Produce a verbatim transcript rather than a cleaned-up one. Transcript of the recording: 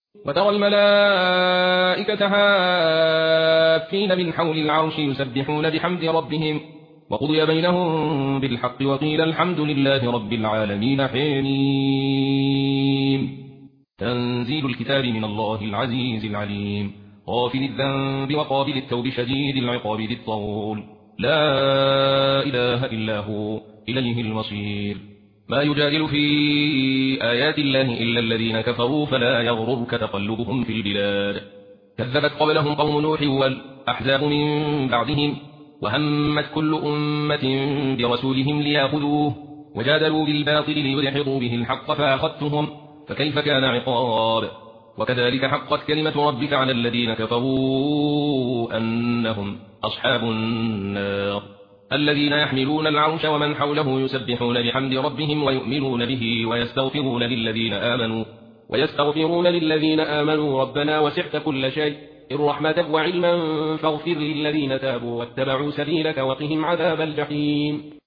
وترى الملائكة حافين من حول العرش يسبحون بحمد ربهم وقضي بينهم بالحق وقيل الحمد لله رب العالمين. حميم. تنزيل الكتاب من الله العزيز العليم غافل الذنب وقابل التوب شديد العقاب ذي الطول لا إله إلا هو إليه المصير. ما يجادل في آيات الله إلا الذين كفروا فلا يغررك تقلبهم في البلاد. كذبت قبلهم قوم نوح والأحزاب من بعدهم وهمت كل أمة برسولهم ليأخذوه وجادلوا بالباطل ليدحضوا به الحق فأخذتهم فكيف كان عقاب. وكذلك حقت كلمة ربك على الذين كفروا أنهم أصحاب النار. الذين يحملون العرش ومن حوله يسبحون بحمد ربهم ويؤمنون به ويستغفرون للذين آمنوا ويستغفرون للذين آمنوا ربنا وسعت كل شيء رحمة وعلما فاغفر للذين تابوا واتبعوا سبيلك وقهم عذاب الجحيم.